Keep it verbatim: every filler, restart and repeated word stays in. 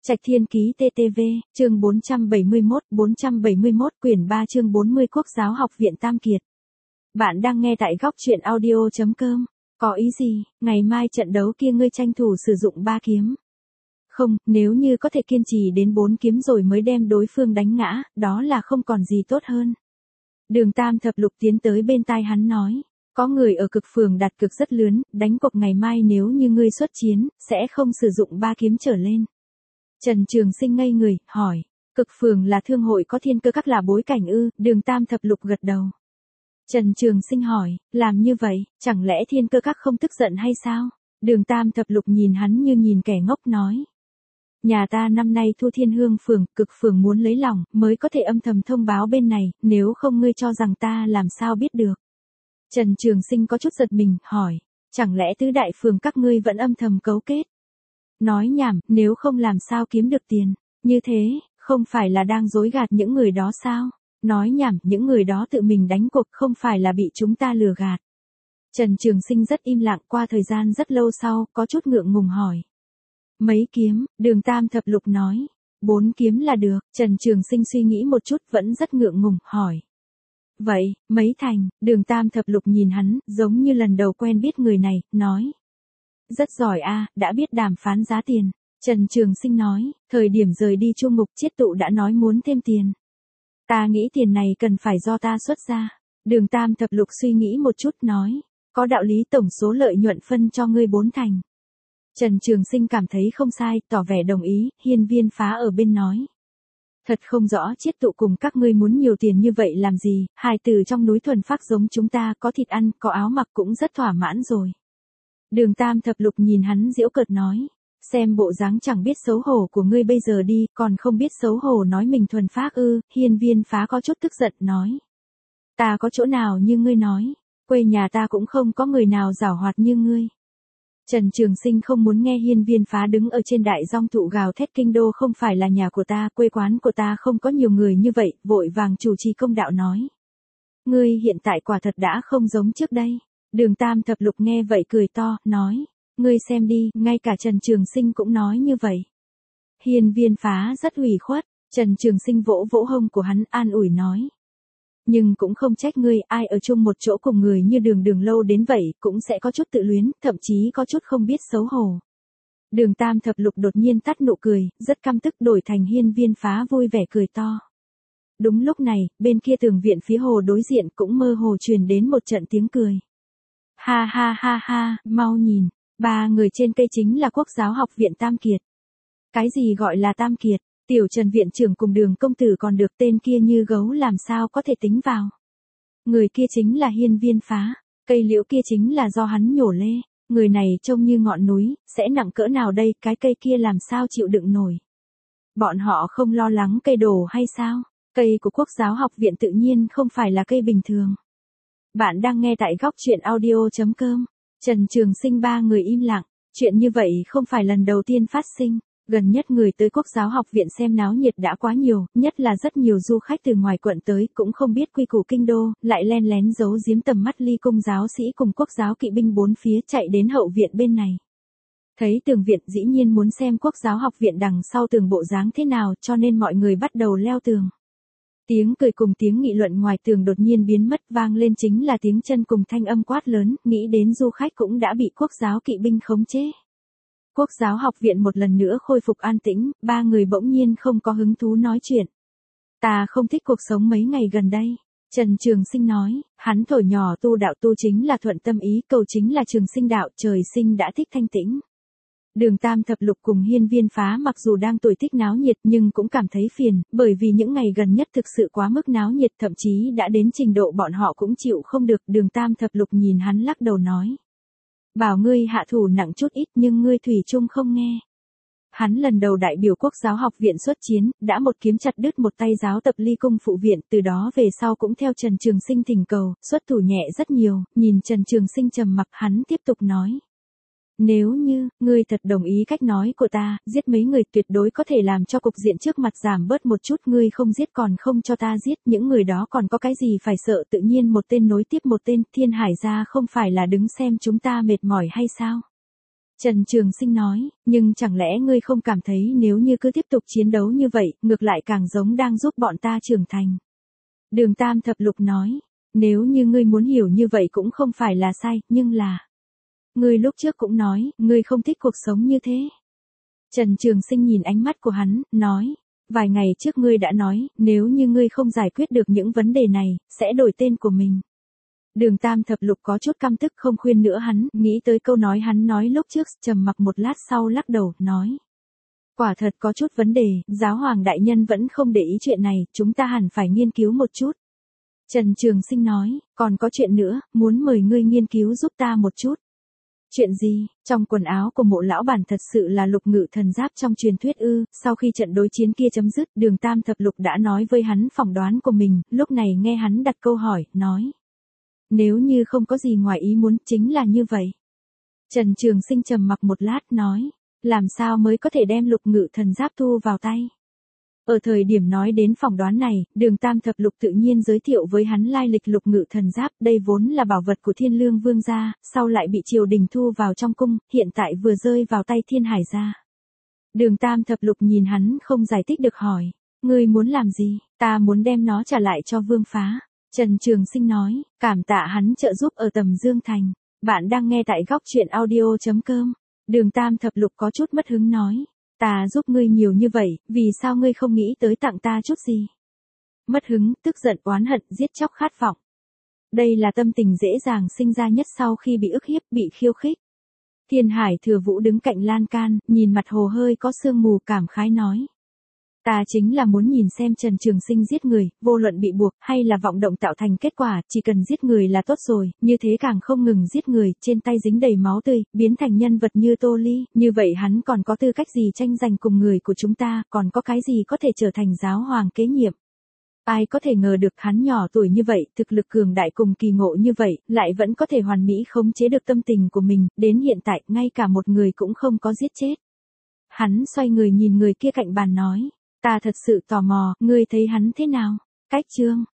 Trạch Thiên Ký tê tê vê, chương bốn trăm bảy mươi mốt, bốn trăm bảy mươi mốt quyển ba chương bốn mươi Quốc giáo học viện Tam Kiệt. Bạn đang nghe tại góc truyện audio chấm com. Có ý gì, ngày mai trận đấu kia ngươi tranh thủ sử dụng ba kiếm. Không, nếu như có thể kiên trì đến bốn kiếm rồi mới đem đối phương đánh ngã, đó là không còn gì tốt hơn. Đường Tam Thập Lục tiến tới bên tai hắn nói. Có người ở cực phường đặt cược rất lớn, đánh cuộc ngày mai nếu như ngươi xuất chiến, sẽ không sử dụng ba kiếm trở lên. Trần Trường Sinh ngây người, hỏi, cực phường là thương hội có thiên cơ các là bối cảnh ư? Đường Tam Thập Lục gật đầu. Trần Trường Sinh hỏi, làm như vậy, chẳng lẽ thiên cơ các không tức giận hay sao? Đường Tam Thập Lục nhìn hắn như nhìn kẻ ngốc nói. Nhà ta năm nay thua thiên hương phường, cực phường muốn lấy lòng, mới có thể âm thầm thông báo bên này, nếu không ngươi cho rằng ta làm sao biết được. Trần Trường Sinh có chút giật mình, hỏi, chẳng lẽ tứ đại phường các ngươi vẫn âm thầm cấu kết? Nói nhảm, nếu không làm sao kiếm được tiền, như thế, không phải là đang dối gạt những người đó sao? Nói nhảm, những người đó tự mình đánh cuộc không phải là bị chúng ta lừa gạt. Trần Trường Sinh rất im lặng, qua thời gian rất lâu sau, có chút ngượng ngùng hỏi. Mấy kiếm, Đường Tam Thập Lục nói. Bốn kiếm là được, Trần Trường Sinh suy nghĩ một chút vẫn rất ngượng ngùng, hỏi. Vậy, mấy thành, Đường Tam Thập Lục nhìn hắn, giống như lần đầu quen biết người này, nói. Rất giỏi a, đã biết đàm phán giá tiền. Trần Trường Sinh nói, thời điểm rời đi Chu Ngục Chiết Tụ đã nói muốn thêm tiền. Ta nghĩ tiền này cần phải do ta xuất ra. Đường Tam Thập Lục suy nghĩ một chút nói, có đạo lý tổng số lợi nhuận phân cho ngươi bốn thành. Trần Trường Sinh cảm thấy không sai, tỏ vẻ đồng ý, Hiên Viên Phá ở bên nói. Thật không rõ Chiết Tụ cùng các ngươi muốn nhiều tiền như vậy làm gì, hài tử trong núi thuần phác giống chúng ta có thịt ăn, có áo mặc cũng rất thỏa mãn rồi. Đường Tam Thập Lục nhìn hắn giễu cợt nói, xem bộ dáng chẳng biết xấu hổ của ngươi bây giờ đi, còn không biết xấu hổ nói mình thuần phác ư? Hiên Viên Phá có chút tức giận nói. Ta có chỗ nào như ngươi nói, quê nhà ta cũng không có người nào giảo hoạt như ngươi. Trần Trường Sinh không muốn nghe Hiên Viên Phá đứng ở trên đại dong thụ gào thét kinh đô không phải là nhà của ta, quê quán của ta không có nhiều người như vậy, vội vàng chủ trì công đạo nói. Ngươi hiện tại quả thật đã không giống trước đây. Đường Tam Thập Lục nghe vậy cười to, nói, ngươi xem đi, ngay cả Trần Trường Sinh cũng nói như vậy. Hiên Viên Phá rất ủy khuất, Trần Trường Sinh vỗ vỗ hông của hắn an ủi nói. Nhưng cũng không trách ngươi, ai ở chung một chỗ cùng người như đường đường lâu đến vậy, cũng sẽ có chút tự luyến, thậm chí có chút không biết xấu hổ. Đường Tam Thập Lục đột nhiên tắt nụ cười, rất căm tức đổi thành Hiên Viên Phá vui vẻ cười to. Đúng lúc này, bên kia tường viện phía hồ đối diện cũng mơ hồ truyền đến một trận tiếng cười. Ha ha ha ha, mau nhìn, ba người trên cây chính là Quốc giáo học viện Tam Kiệt. Cái gì gọi là Tam Kiệt? Tiểu Trần viện trưởng cùng Đường công tử còn được, tên kia như gấu làm sao có thể tính vào. Người kia chính là Hiên Viên Phá, cây liễu kia chính là do hắn nhổ lê, người này trông như ngọn núi, sẽ nặng cỡ nào đây, cái cây kia làm sao chịu đựng nổi. Bọn họ không lo lắng cây đổ hay sao? Cây của Quốc giáo học viện tự nhiên không phải là cây bình thường. Bạn đang nghe tại góc truyện audio chấm com. Trần Trường Sinh ba người im lặng, chuyện như vậy không phải lần đầu tiên phát sinh. Gần nhất người tới Quốc giáo học viện xem náo nhiệt đã quá nhiều, nhất là rất nhiều du khách từ ngoài quận tới cũng không biết quy củ kinh đô, lại len lén giấu giếm tầm mắt ly cung giáo sĩ cùng Quốc giáo kỵ binh bốn phía chạy đến hậu viện bên này. Thấy tường viện dĩ nhiên muốn xem Quốc giáo học viện đằng sau tường bộ dáng thế nào, cho nên mọi người bắt đầu leo tường. Tiếng cười cùng tiếng nghị luận ngoài tường đột nhiên biến mất, vang lên chính là tiếng chân cùng thanh âm quát lớn, nghĩ đến du khách cũng đã bị Quốc giáo kỵ binh khống chế. Quốc giáo học viện một lần nữa khôi phục an tĩnh, ba người bỗng nhiên không có hứng thú nói chuyện. Ta không thích cuộc sống mấy ngày gần đây. Trần Trường Sinh nói, hắn thổi nhỏ tu đạo tu chính là thuận tâm ý, cầu chính là trường sinh đạo, trời sinh đã thích thanh tĩnh. Đường Tam Thập Lục cùng Hiên Viên Phá mặc dù đang tuổi thích náo nhiệt nhưng cũng cảm thấy phiền, bởi vì những ngày gần nhất thực sự quá mức náo nhiệt, thậm chí đã đến trình độ bọn họ cũng chịu không được. Đường Tam Thập Lục nhìn hắn lắc đầu nói. Bảo ngươi hạ thủ nặng chút ít nhưng ngươi thủy chung không nghe. Hắn lần đầu đại biểu Quốc giáo học viện xuất chiến, đã một kiếm chặt đứt một tay giáo tập ly cung phụ viện, từ đó về sau cũng theo Trần Trường Sinh thỉnh cầu, xuất thủ nhẹ rất nhiều, nhìn Trần Trường Sinh trầm mặc hắn tiếp tục nói. Nếu như, ngươi thật đồng ý cách nói của ta, giết mấy người tuyệt đối có thể làm cho cục diện trước mặt giảm bớt một chút, ngươi không giết còn không cho ta giết, những người đó còn có cái gì phải sợ, tự nhiên một tên nối tiếp một tên, Thiên Hải gia không phải là đứng xem chúng ta mệt mỏi hay sao? Trần Trường Sinh nói, nhưng chẳng lẽ ngươi không cảm thấy nếu như cứ tiếp tục chiến đấu như vậy, ngược lại càng giống đang giúp bọn ta trưởng thành. Đường Tam Thập Lục nói, nếu như ngươi muốn hiểu như vậy cũng không phải là sai, nhưng là... Ngươi lúc trước cũng nói, ngươi không thích cuộc sống như thế. Trần Trường Sinh nhìn ánh mắt của hắn, nói, vài ngày trước ngươi đã nói, nếu như ngươi không giải quyết được những vấn đề này, sẽ đổi tên của mình. Đường Tam Thập Lục có chút căm tức không khuyên nữa hắn, nghĩ tới câu nói hắn nói lúc trước, trầm mặc một lát sau lắc đầu, nói. Quả thật có chút vấn đề, giáo hoàng đại nhân vẫn không để ý chuyện này, chúng ta hẳn phải nghiên cứu một chút. Trần Trường Sinh nói, còn có chuyện nữa, muốn mời ngươi nghiên cứu giúp ta một chút. Chuyện gì? Trong quần áo của Mộ lão bản thật sự là lục ngự thần giáp trong truyền thuyết ư? Sau khi trận đối chiến kia chấm dứt, Đường Tam Thập Lục đã nói với hắn phỏng đoán của mình, lúc này nghe hắn đặt câu hỏi, nói. Nếu như không có gì ngoài ý muốn, chính là như vậy. Trần Trường Sinh trầm mặc một lát, nói. Làm sao mới có thể đem lục ngự thần giáp thu vào tay? Ở thời điểm nói đến phỏng đoán này, Đường Tam Thập Lục tự nhiên giới thiệu với hắn lai lịch lục ngự thần giáp, đây vốn là bảo vật của Thiên Lương Vương gia, sau lại bị triều đình thu vào trong cung, hiện tại vừa rơi vào tay Thiên Hải gia. Đường Tam Thập Lục nhìn hắn không giải thích được hỏi, ngươi muốn làm gì? Ta muốn đem nó trả lại cho Vương Phá. Trần Trường Sinh nói, cảm tạ hắn trợ giúp ở Tầm Dương Thành. Bạn đang nghe tại góc truyện audio chấm com. Đường Tam Thập Lục có chút mất hứng nói. Ta giúp ngươi nhiều như vậy, vì sao ngươi không nghĩ tới tặng ta chút gì? Mất hứng, tức giận, oán hận, giết chóc, khát vọng. Đây là tâm tình dễ dàng sinh ra nhất sau khi bị ức hiếp, bị khiêu khích. Thiên Hải Thừa Vũ đứng cạnh lan can, nhìn mặt hồ hơi có sương mù, cảm khái nói. Ta chính là muốn nhìn xem Trần Trường Sinh giết người, vô luận bị buộc hay là vọng động tạo thành kết quả, chỉ cần giết người là tốt rồi, như thế càng không ngừng giết người, trên tay dính đầy máu tươi, biến thành nhân vật như Tô Ly, như vậy hắn còn có tư cách gì tranh giành cùng người của chúng ta, còn có cái gì có thể trở thành giáo hoàng kế nhiệm. Ai có thể ngờ được hắn nhỏ tuổi như vậy, thực lực cường đại cùng kỳ ngộ như vậy, lại vẫn có thể hoàn mỹ khống chế được tâm tình của mình, đến hiện tại, ngay cả một người cũng không có giết chết. Hắn xoay người nhìn người kia cạnh bàn nói. Ta thật sự tò mò, ngươi thấy hắn thế nào? Cách chương,